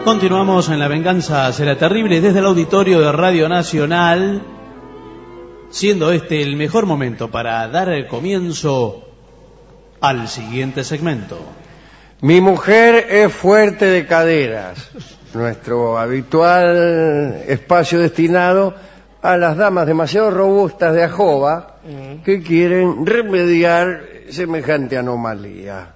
Continuamos en La Venganza Será Terrible desde el auditorio de Radio Nacional, siendo este el mejor momento para dar comienzo al siguiente segmento. Mi mujer es fuerte de caderas, nuestro habitual espacio destinado a las damas demasiado robustas de Ajoba que quieren remediar semejante anomalía.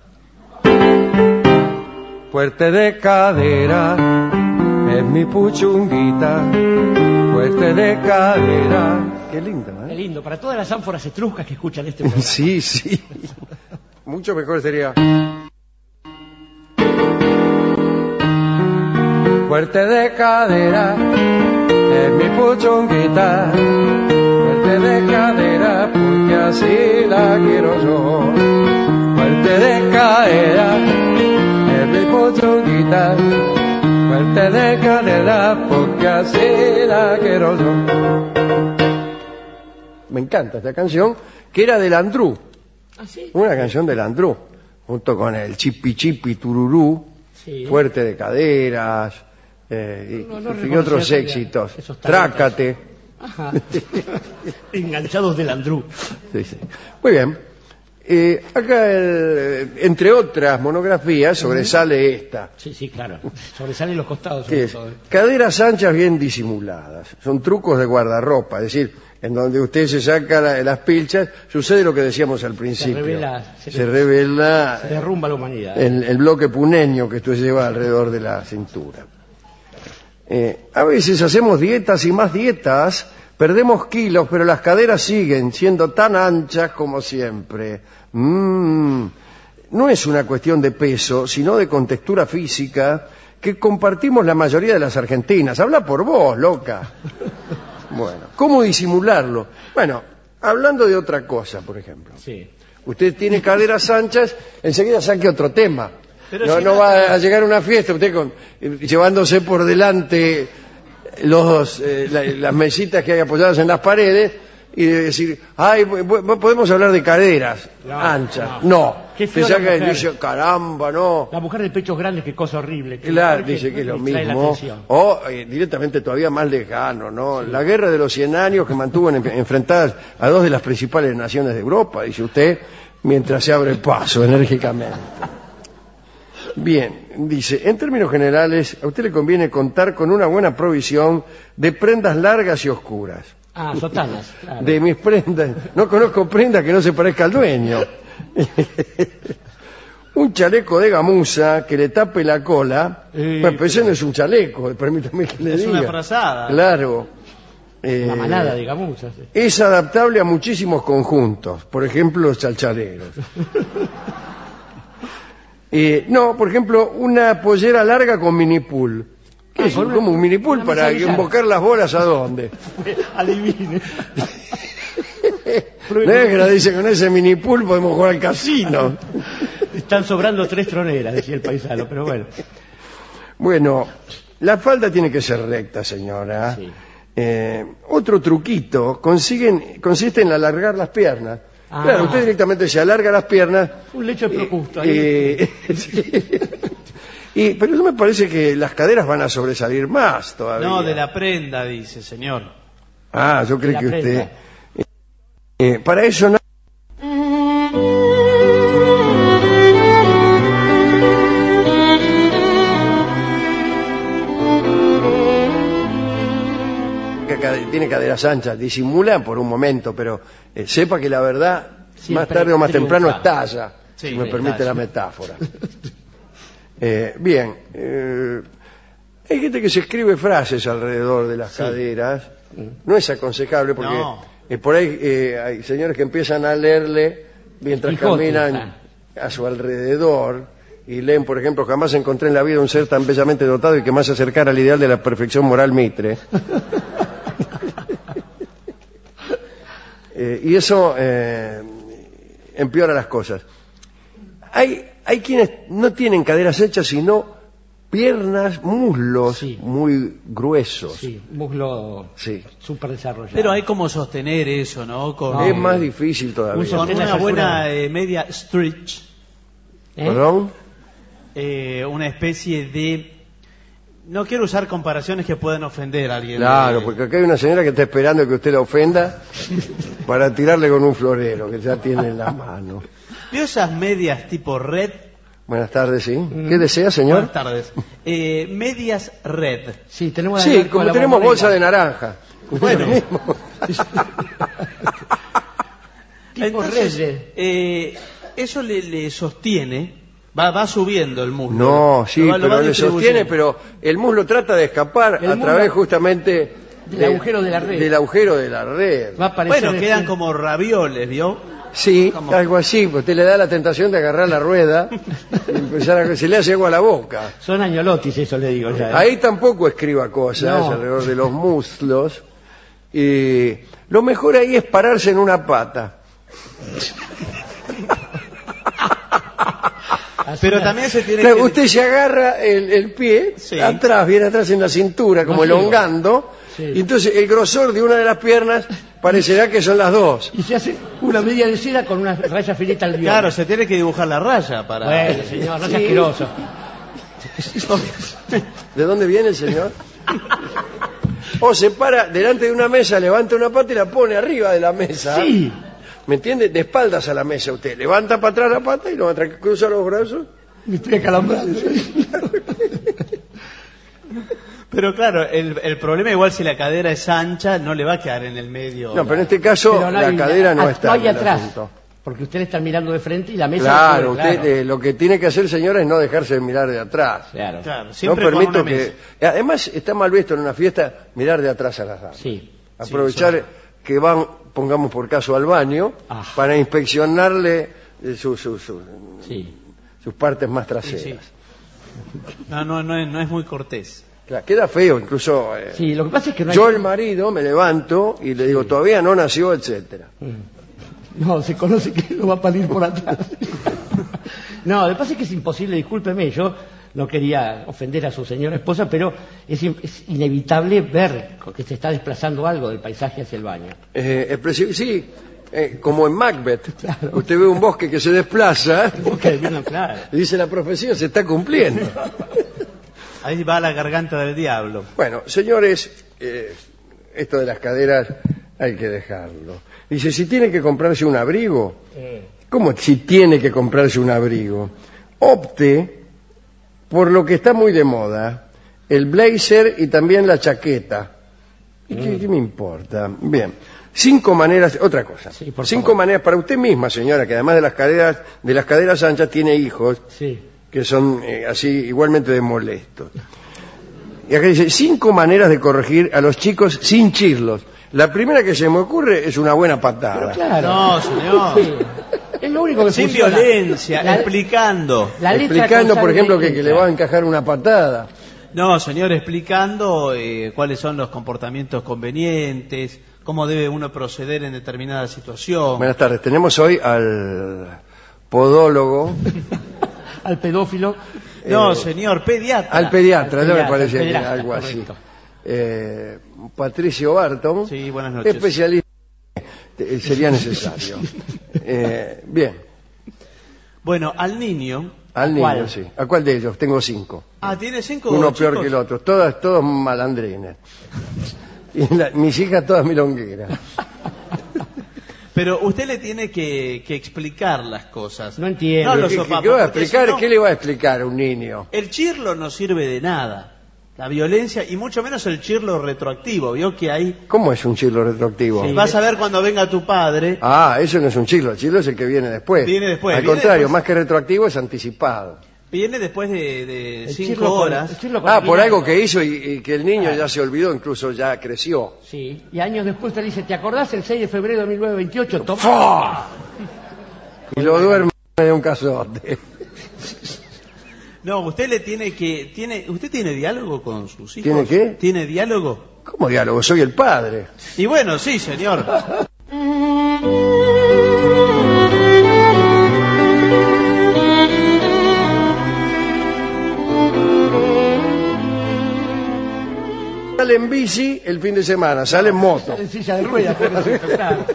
Fuerte de cadera es mi puchunguita, fuerte de cadera. Qué lindo, ¿eh? Qué lindo, para todas las ánforas etruscas que escuchan este programa. Sí, sí. Mucho mejor sería... Fuerte de cadera es mi puchunguita, fuerte de cadera porque así la quiero yo. Fuerte de cadera es mi puchunguita, fuerte de cadera porque así la quiero yo. Me encanta esta canción, que era de Landru. ¿Ah, sí? Una canción de Landru, junto con el Chipi Chipi Tururú, Sí. Fuerte de caderas, y otros éxitos. Trácate. Ajá. Enganchados del Andrú. Sí, sí. Muy bien. Acá, entre otras monografías, sobresale esta. Sí, sí, claro. Sobresalen los costados. Que es caderas anchas bien disimuladas. Son trucos de guardarropa, es decir, en donde usted se saca las pilchas, sucede lo que decíamos al principio. Se revela se derrumba la humanidad. el bloque puneño que usted lleva alrededor de la cintura. A veces hacemos dietas y más dietas, perdemos kilos, pero las caderas siguen siendo tan anchas como siempre. No es una cuestión de peso, sino de contextura física que compartimos la mayoría de las argentinas. Habla por vos, loca. Bueno, ¿cómo disimularlo? Bueno, hablando de otra cosa, por ejemplo. Sí. Usted tiene caderas anchas, enseguida saque otro tema. Pero No va a llegar a una fiesta usted llevándose por delante las mesitas que hay apoyadas en las paredes y decir, ay, podemos hablar de caderas anchas. No. Qué Usted feo la saca y mujer. dice, caramba, no. La mujer de pechos grandes, qué cosa horrible. Claro, dice que es lo mismo. O directamente todavía más lejano, ¿no? Sí. La guerra de los 100 años que mantuvo enfrentadas a dos de las principales naciones de Europa, dice usted, mientras se abre paso enérgicamente. Bien, dice, en términos generales, a usted le conviene contar con una buena provisión de prendas largas y oscuras. Ah, sotanas, claro. De mis prendas, no conozco prenda que no se parezca al dueño. Un chaleco de gamuza que le tape la cola. Bueno, pero ese no es un chaleco, permítame que le diga. Es una frazada. Claro. Una manada de gamuzas. Sí. Es adaptable a muchísimos conjuntos, por ejemplo, los chalchaleros. No, por ejemplo, una pollera larga con minipool. ¿Qué es? ¿Como un minipool para invocar las bolas a dónde? Adivine. Negra dice, con ese minipool podemos jugar al casino. Están sobrando 3 troneras, decía el paisano, pero bueno. Bueno, la falda tiene que ser recta, señora. Sí. Otro truquito consiste en alargar las piernas. Ah. Claro, usted directamente se alarga las piernas. Un lecho de procusto ahí. Pero eso me parece que las caderas van a sobresalir más todavía. No, de la prenda, dice, señor. Ah, yo creo que prenda. usted... para eso no... Tiene caderas anchas, disimulan por un momento, pero sepa que la verdad Siempre más tarde o más temprano triunfa. estalla, Sí, si me permite estalla. la metáfora. Bien, hay gente que se escribe frases alrededor de las caderas, no es aconsejable porque No. por ahí hay señores que empiezan a leerle mientras Quijote, caminan a su alrededor y leen, por ejemplo, jamás encontré en la vida un ser tan bellamente dotado y que más se acercara al ideal de la perfección moral Mitre. Y eso empeora las cosas. Hay quienes no tienen caderas hechas, sino piernas, muslos muy gruesos. Sí, muslo súper desarrollado. Pero hay como sostener eso, ¿no? Es más difícil todavía. Con una buena media stretch. ¿Perdón? Una especie de No quiero usar comparaciones que puedan ofender a alguien. Claro, porque acá hay una señora que está esperando que usted la ofenda para tirarle con un florero que ya tiene en la mano. ¿Vio esas medias tipo red? Buenas tardes, ¿sí? ¿Qué desea, señor? Buenas tardes. Medias red. Sí, tenemos Sí, con como la tenemos bombonera. bolsa de naranja. Bueno. Tipo Entonces, red. eso le sostiene, va subiendo el muslo. No, sí, Lo va pero le distribuyendo. sostiene, pero el muslo trata de escapar El a muslo- través justamente del agujero de la red. Del agujero de la red. Va a aparecer Bueno, quedan este- como ravioles, ¿vio? Sí, ¿Cómo? algo así, pues usted le da la tentación de agarrar la rueda y empezar a que se le hace agua a la boca. Son añolotis, eso le digo ya. Ahí tampoco escriba cosas No. alrededor de los muslos. Y lo mejor ahí es pararse en una pata. Así Pero la- también se tiene Claro, que... usted se agarra el pie Sí. atrás, viene atrás en la cintura, como Masivo. elongando, Sí. y entonces el grosor de una de las piernas parecerá que son las dos. Y se hace una media de seda con una raya finita al guión. Claro, se tiene que dibujar la raya para... Bueno, señor, no sea Sí. asqueroso. ¿De dónde viene el señor? O se para delante de una mesa, levanta una pata y la pone arriba de la mesa. Sí. ¿Me entiende? De espaldas a la mesa usted. Levanta para atrás la pata y luego cruza los brazos. Me estoy acalambrando. Pero claro, el problema igual si la cadera es ancha, no le va a quedar en el medio. No, pero en este caso Pero no la hay- cadera no está hay en el atrás. asunto. Porque usted está mirando de frente y la mesa... Claro, claro. usted lo que tiene que hacer, señora, es no dejarse de mirar de atrás. Claro. Claro, No siempre con permito una mesa. que... Además, está mal visto en una fiesta mirar de atrás a las damas. Sí. Aprovechar que van, pongamos por caso, al baño Ah. para inspeccionarle sus Sí. partes más Sí, traseras. sí. No es muy cortés. Claro, queda feo, incluso Sí, lo que pasa es que no hay... yo el marido me levanto y le digo, todavía no nació, etcétera. No, se conoce que no va a parir por atrás. No, lo que pasa es que es imposible, discúlpeme, yo no quería ofender a su señora esposa, pero es inevitable ver que se está desplazando algo del paisaje hacia el baño. Sí, como en Macbeth. Claro. Usted ve un bosque que se desplaza Ok, bueno, claro. y dice, la profecía se está cumpliendo. Ahí va la garganta del diablo. Bueno, señores, esto de las caderas hay que dejarlo. Dice, si tiene que comprarse un abrigo, ¿cómo si tiene que comprarse un abrigo? Opte por lo que está muy de moda, el blazer y también la chaqueta. ¿Y qué me importa? Bien. 5 maneras, otra cosa. Sí, por 5 favor. maneras para usted misma, señora, que además de las caderas anchas tiene hijos Sí. que son así igualmente de molestos. Y acá dice, 5 maneras de corregir a los chicos sin chirlos. La primera que se me ocurre es una buena patada. Claro. No, señor. Sí. Es lo único que Sin funciona. violencia, La- explicando. la letra Explicando, con por sangre ejemplo, que le entra. va a encajar una patada. No, señor, explicando cuáles son los comportamientos convenientes, cómo debe uno proceder en determinada situación. Buenas tardes, tenemos hoy al podólogo, Al pedófilo. No, señor, pediatra. al pediatra, Al ya me pediatra, parece que pediatra, algo así. correcto. Patricio Barton, Sí, buenas noches. especialista, sería necesario. Bien, Bueno, al niño... al ¿A niño, cuál? sí. ¿A cuál de ellos? Tengo 5. Ah, ¿tiene 5 Uno chicos? peor que el otro, todos malandrines. Y mis hijas todas milongueras. Pero usted le tiene que explicar las cosas. No entiendo. No, los ¿Qué, sopapos, qué va a porque explicar? si no, ¿Qué le va a explicar a un niño? el chirlo no sirve de nada. La violencia, y mucho menos el chirlo retroactivo. Vio que hay... ¿Cómo es un chirlo retroactivo? Sí. Vas a ver cuando venga tu padre... Ah, eso no es un chirlo, el chirlo es el que viene después. Viene después, Al viene contrario, después. más que retroactivo es anticipado. Viene después de El 5 chirlo con- horas. el chirlo con Ah, por vinagre. algo que hizo y que el niño Claro. ya se olvidó, incluso ya creció. Sí. Y años después te dice, ¿te acordás el 6 de febrero de 1928? Toma. Y lo duerme de un cazote. No, usted le tiene que... ¿Usted tiene diálogo con sus hijos? ¿Tiene qué? ¿Tiene diálogo? ¿Cómo diálogo? Soy el padre. Y bueno, sí, señor. Sale en bici el fin de semana, sale en moto. En silla de ruedas, pobrecito, claro.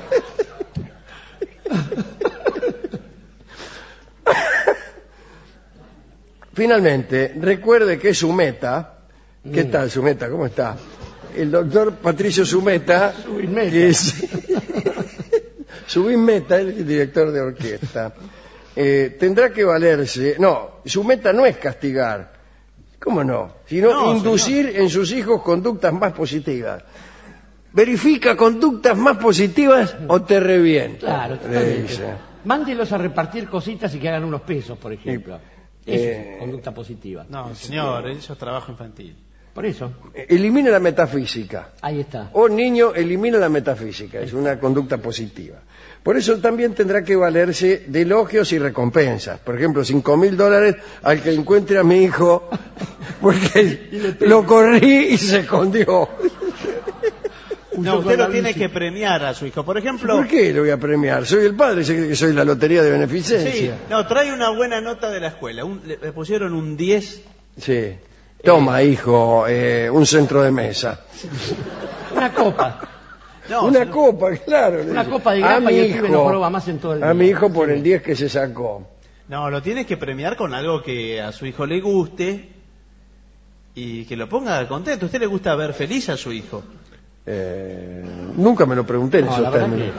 Finalmente, recuerde que su meta ¿Qué tal, Zumeta? ¿Cómo está? El doctor Patricio Zumeta, Zubinmeta. que es Zubinmeta, el director de orquesta, tendrá que valerse. No, Zumeta no es castigar. ¿Cómo no? Sino No, inducir señor. en sus hijos conductas más positivas. Verifica conductas más positivas o te revienta. Claro, le totalmente. dice. Mándelos a repartir cositas y que hagan unos pesos, por ejemplo. Eso es conducta positiva. No, señor, eso es trabajo infantil. Por eso, Elimina la metafísica. ahí está. O niño, elimina la metafísica. Es una conducta positiva. Por eso también tendrá que valerse de elogios y recompensas. Por ejemplo, $5.000 al que encuentre a mi hijo porque lo corrí y se escondió. No, usted lo tiene que premiar a su hijo. Por ejemplo, ¿Por qué lo voy a premiar? Soy el padre, sé que soy la lotería de sí, beneficencia. no, trae una buena nota de la escuela. Le pusieron un 10. Sí. Toma, hijo, un centro de mesa. Una copa. No, Una señor. copa, claro. Una dice. copa de A grapa mi y el pibe hijo, no prueba más en todo el A día. mi hijo por el 10 que se sacó. No, lo tienes que premiar con algo que a su hijo le guste y que lo ponga contento. ¿A usted le gusta ver feliz a su hijo? Nunca me lo pregunté en No, esos la verdad términos.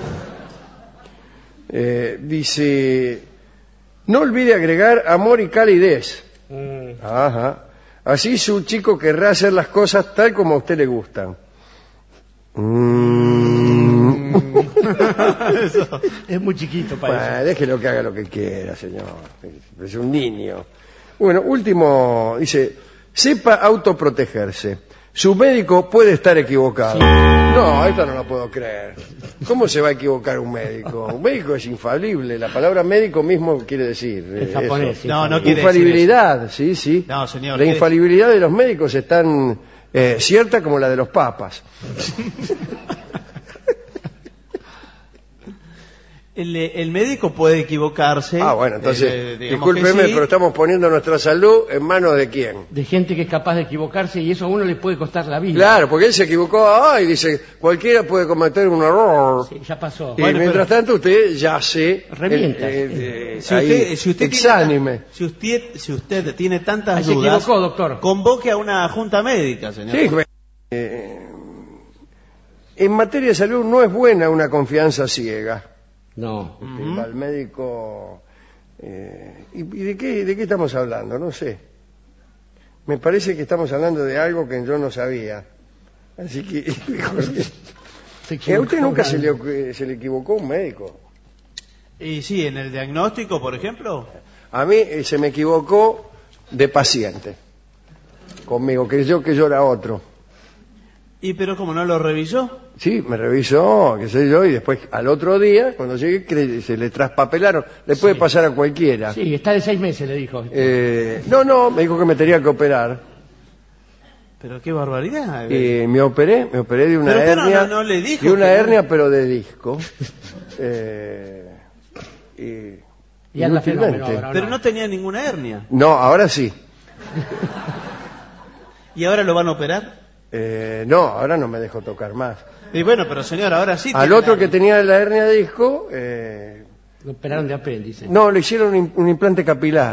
Dice, no olvide agregar amor y calidez. Ajá. Así su chico querrá hacer las cosas tal como a usted le gustan. Es muy chiquito para eso. Bueno, déjelo que haga lo que quiera, señor. Es un niño. Bueno, último, dice, sepa autoprotegerse. Su médico puede estar equivocado. Sí. No, esto no lo puedo creer. ¿Cómo se va a equivocar un médico? Un médico es infalible. La palabra médico mismo quiere decir En japonés, eso. sí. No, no quiere Infalibilidad, sí, sí. No, señor, La ¿qué es? infalibilidad de los médicos es tan cierta como la de los papas. El médico puede equivocarse. Ah, bueno, entonces, digamos que discúlpeme, sí. pero estamos poniendo nuestra salud en manos de quién. De gente que es capaz de equivocarse y eso a uno le puede costar la vida. Claro, porque él se equivocó, y dice, cualquiera puede cometer un error. Sí, ya pasó. Y Bueno, mientras tanto usted yace Revienta. Si usted exánime. si usted tiene tantas Ahí se dudas, equivocó, doctor. convoque a una junta médica, señor. Sí, en materia de salud no es buena una confianza ciega. No. Usted va al médico. ¿Y de qué estamos hablando? No sé. Me parece que estamos hablando de algo que yo no sabía. Así que, ¿a usted nunca se le equivocó un médico? Y sí, en el diagnóstico, por ejemplo. A mí se me equivocó de paciente. Conmigo, creyó que yo era otro. Y pero como no lo revisó. Sí, me revisó, qué sé yo, y después al otro día, cuando llegué, se le traspapelaron. Le puede pasar a cualquiera. Sí, está de 6 meses, le dijo. No, me dijo que me tenía que operar. Pero qué barbaridad. Me operé de una Pero usted hernia. no le dijo de una que no. hernia, pero de disco. Y anda fenómeno inútilmente. ahora. Pero no tenía ninguna hernia. No, ahora sí. ¿Y ahora lo van a operar? No, ahora no me dejo tocar más. Y bueno, pero señor, ahora sí. Al tiene otro la que hernia. tenía la hernia de disco, Lo operaron de apéndice. no, le hicieron un implante capilar.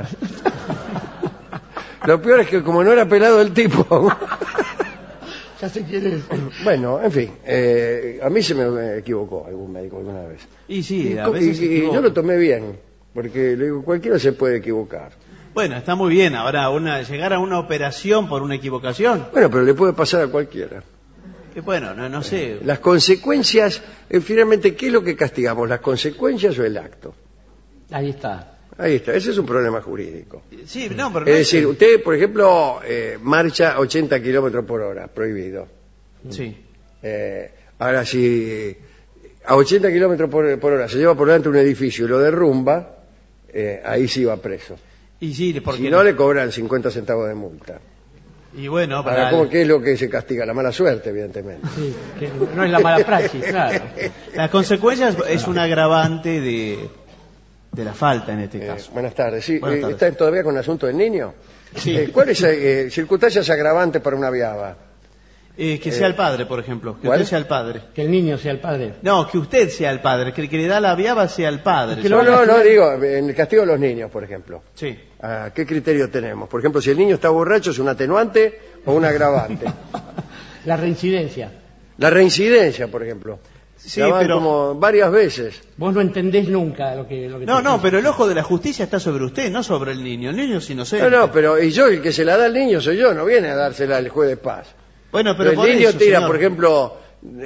Lo peor es que como no era pelado el tipo, Ya sé quién es. bueno, en fin, a mí se me equivocó algún médico alguna vez. Y sí, Y, a veces se y yo equivoca. lo tomé bien, porque le digo, cualquiera se puede equivocar. Bueno, está muy bien. Ahora, llegar a una operación por una equivocación. Bueno, pero le puede pasar a cualquiera. Que bueno, no sé. Las consecuencias, finalmente, ¿qué es lo que castigamos? ¿Las consecuencias o el acto? Ahí está. Ahí está, ese es un problema jurídico. Sí, no, pero Es no decir, usted, por ejemplo, marcha a 80 kilómetros por hora, prohibido. Sí. Ahora, si a 80 kilómetros por hora se lleva por delante un edificio y lo derrumba, ahí sí va preso. Y sí, porque Si no, le cobran 50 centavos de multa. Y bueno, Ahora, ¿cómo qué es lo que se castiga? La mala suerte, evidentemente. Sí, que no es la mala praxis, claro. las consecuencias es un agravante de la falta en este caso. Buenas tardes. Sí, Buenas tardes. ¿está todavía con el asunto del niño? Sí. ¿Cuáles circunstancias agravantes para una viaba? Que sea el padre, por ejemplo. Que ¿cuál? usted sea el padre. Que el niño sea el padre. No, que usted sea el padre. Que el que le da la viaba sea el padre. Que No, digo, en el castigo de los niños, por ejemplo. Sí. ¿Qué criterio tenemos? Por ejemplo, si el niño está borracho, ¿es un atenuante o un agravante? La reincidencia. La reincidencia, por ejemplo. Sí, Ya van pero... como varias veces. Vos no entendés nunca lo que No, pero el ojo de la justicia está sobre usted, no sobre el niño. El niño es inocente. No, pero y yo, el que se la da al niño soy yo, no viene a dársela al juez de paz. Bueno, pero el niño eso, tira, señor. por ejemplo,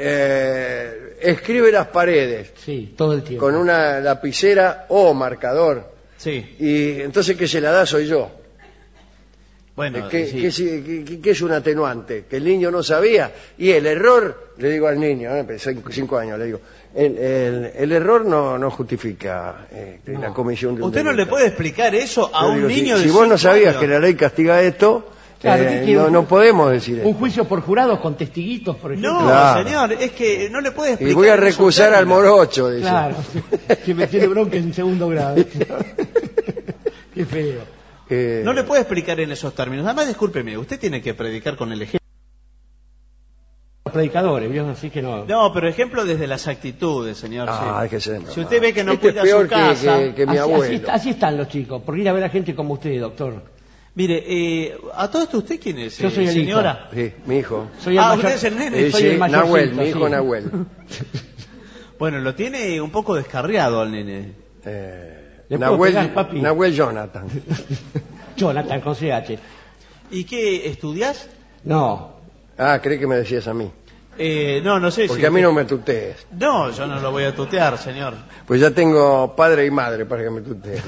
escribe las paredes Sí, todo el tiempo. con una lapicera o marcador. Sí. Y entonces que se la da soy yo. Bueno, ¿Qué sí. es un atenuante? Que el niño no sabía. Y el error, le digo al niño, 5 años, le digo, el error no justifica la comisión de un Usted no delito. le puede explicar eso a Yo un digo, niño de si vos no 5 sabías años. que la ley castiga esto, Claro, ¿qué quiere? no podemos decir Un esto. juicio por jurados con testiguitos, por ejemplo. No, Claro. señor, es que no le puede explicar. Y voy a en esos recusar al términos. morocho, dice. Claro, que me tiene bronca en segundo grado. Qué feo. No le puede explicar en esos términos. Además, discúlpeme, usted tiene que predicar con el ejemplo. Los predicadores, ¿vio? Así que no. No, pero ejemplo desde las actitudes, señor. sí. Déjese de broma. Si usted ve que no Este es cuida peor su casa... que mi abuelo. Así están los chicos, por ir a ver a gente como usted, doctor. Mire, a todo esto, ¿usted quién es, Yo soy el señora? Sí, mi hijo. Soy el Usted es el nene. soy el mayorcito, Nahuel, mi hijo sí. Nahuel. Bueno, lo tiene un poco descarriado al nene. ¿Le puedo pegar, papi? Nahuel Jonathan. Jonathan, con CH. ¿Y qué, estudias? No, Creí que me decías a mí. No sé Porque si... a mí no me tutees. No, yo no lo voy a tutear, señor. Pues ya tengo padre y madre para que me tutees.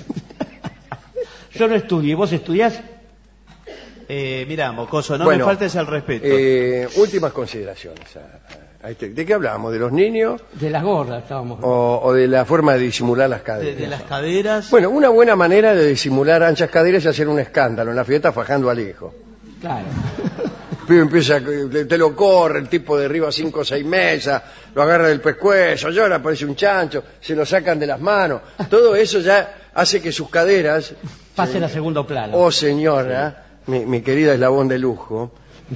yo no estudio. ¿Y vos estudiás? Mira, mocoso, no Bueno, me faltes el respeto. últimas consideraciones. ¿De qué hablábamos? ¿De los niños De las gordas estábamos. o de la forma de disimular las caderas? de las caderas... Bueno, una buena manera de disimular anchas caderas es hacer un escándalo en la fiesta fajando al hijo. Claro. El pibe empieza, te lo corre, el tipo derriba 5 o 6 mesas, lo agarra del pescuezo, llora, parece un chancho, se lo sacan de las manos. Todo eso ya hace que sus caderas... Pasen a segundo plano. Oh señora, mi querida eslabón de lujo,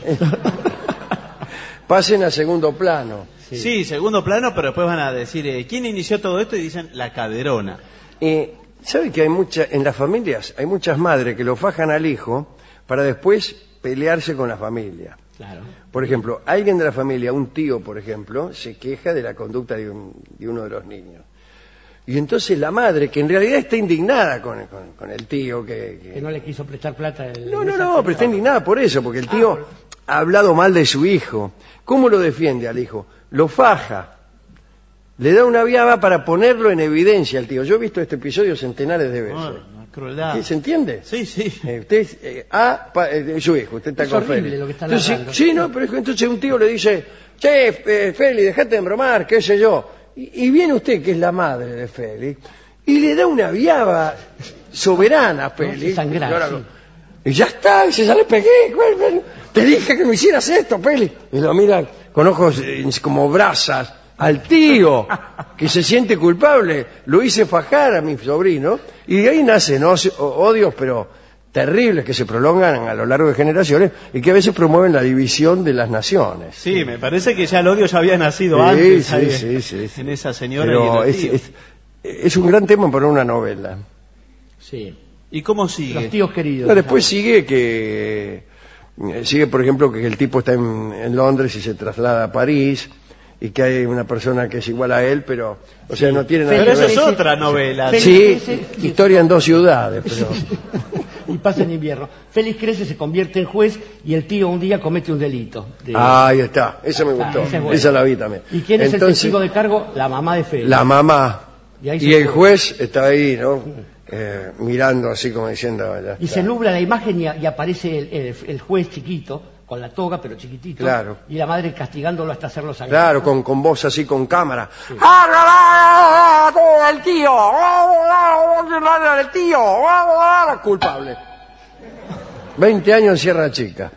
pasen a segundo plano. Sí, segundo plano, pero después van a decir, ¿quién inició todo esto? Y dicen, la caderona. ¿Sabe que en las familias hay muchas madres que lo fajan al hijo para después pelearse con la familia? Claro. Por ejemplo, alguien de la familia, un tío, por ejemplo, se queja de la conducta de uno de los niños. Y entonces la madre, que en realidad está indignada con el tío, Que no le quiso prestar plata. No, pero está indignada por eso, porque el tío ha hablado mal de su hijo. ¿Cómo lo defiende al hijo? Lo faja. Le da una viaba para ponerlo en evidencia al tío. Yo he visto este episodio centenares de veces. Una crueldad. ¿Se entiende? Sí, sí. Usted su hijo, usted está Es con horrible Feli. lo que está Entonces, narrando. sí, no, pero entonces un tío le dice, che, Feli, dejate de embromar, qué sé yo. Y viene usted, que es la madre de Feli, y le da una viaba soberana a Feli. Sangrar, sí. Y ya está, dice, ya le pegué, te dije que no hicieras esto, Feli. Y lo mira con ojos como brasas al tío, que se siente culpable. Lo hice fajar a mi sobrino, y de ahí nacen odios, pero terribles, que se prolongan a lo largo de generaciones y que a veces promueven la división de las naciones. Sí, me parece que ya el odio ya había nacido antes. Sí, ahí, sí. En esa señora Pero y en el tío. es un gran tema para una novela. Sí. ¿Y cómo sigue? Los tíos queridos. No, después sigue, por ejemplo, que el tipo está en Londres y se traslada a París, y que hay una persona que es igual a él, pero, o sea, no tiene nada Pero que eso ver. es otra novela. Sí, historia en 2 ciudades, pero... Y pasa en invierno. Félix crece, se convierte en juez y el tío un día comete un delito. Ahí está, esa me gustó, esa es buena. esa la vi también. ¿Y quién es el Entonces, testigo de cargo? La mamá de Félix. La mamá. Y ahí Y se el fue. juez está ahí, ¿no? Mirando así como diciendo... ya Y está. se nubla la imagen y aparece el juez chiquito, con la toga, pero chiquitito. Claro. Y la madre castigándolo hasta hacerlo sangrar. Claro, con voz así, con cámara. Sí. ¡El tío! ¡El tío! Culpable. 20 años encierra chica.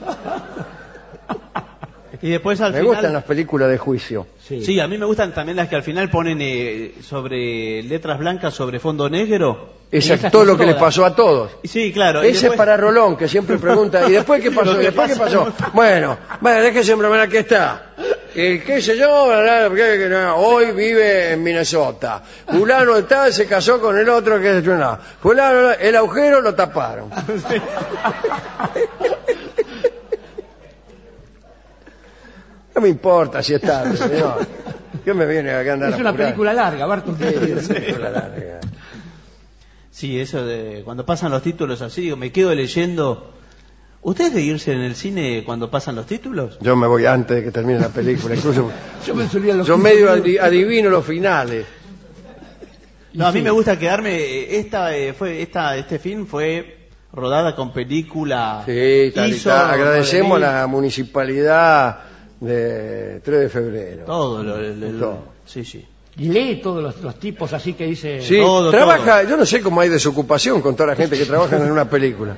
Y después al Me final... gustan las películas de juicio. Sí. Sí, a mí me gustan también las que al final ponen sobre letras blancas sobre fondo negro. Es todo lo que les pasó a todos. Sí, claro. Ese es para Rolón, que siempre pregunta, ¿y después qué pasó? ¿Y después qué pasó? Bueno, déjese ver aquí está. ¿Qué sé yo? Hoy vive en Minnesota. Fulano está, se casó con el otro que no. Fulano, el agujero lo taparon. No me importa si es tarde, señor. ¿Qué me viene acá a andar? Es una película larga, Barton. Sí, película larga. Sí, eso de cuando pasan los títulos así, digo, me quedo leyendo. ¿Ustedes de irse en el cine cuando pasan los títulos? Yo me voy antes de que termine la película, incluso Yo medio adivino los finales. No, a mí me gusta quedarme. Este film fue rodada con película. Sí, agradecemos a la municipalidad de 3 de febrero. Todo todo. Sí. Y lee todos los tipos así que dice... Sí, trabaja, yo no sé cómo hay desocupación con toda la gente que trabaja en una película.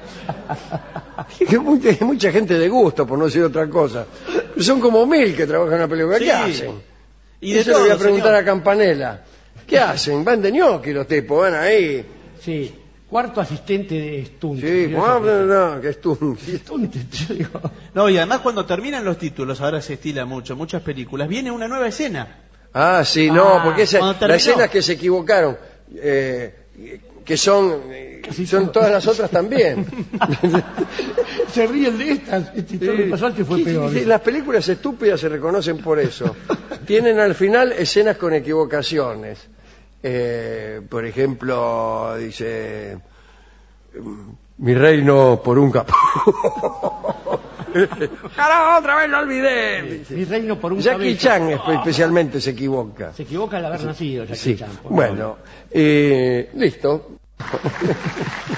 Hay mucha gente de gusto, por no decir otra cosa. Son como 1000 que trabajan en una película. ¿Qué hacen? Y de eso le voy a preguntar a Campanella. ¿Qué hacen? Van de ñoqui los tipos, van ahí. Sí, cuarto asistente de Stunt. Sí, no, que Stunt. Yo digo... No, y además cuando terminan los títulos, ahora se estila muchas películas, viene una nueva escena. Ah, sí, no, porque las escenas que se equivocaron, que son todas las otras también. Se ríen de estas. Todo lo que pasó antes fue peor. Las películas estúpidas se reconocen por eso. Tienen al final escenas con equivocaciones. Por ejemplo, dice... Mi reino por un capo. ¡Carajo, otra vez lo olvidé! Mi reino por un Jackie cabello. Chan especialmente se equivoca. Se equivoca al haber nacido Jackie Sí. Chan. Bueno, listo.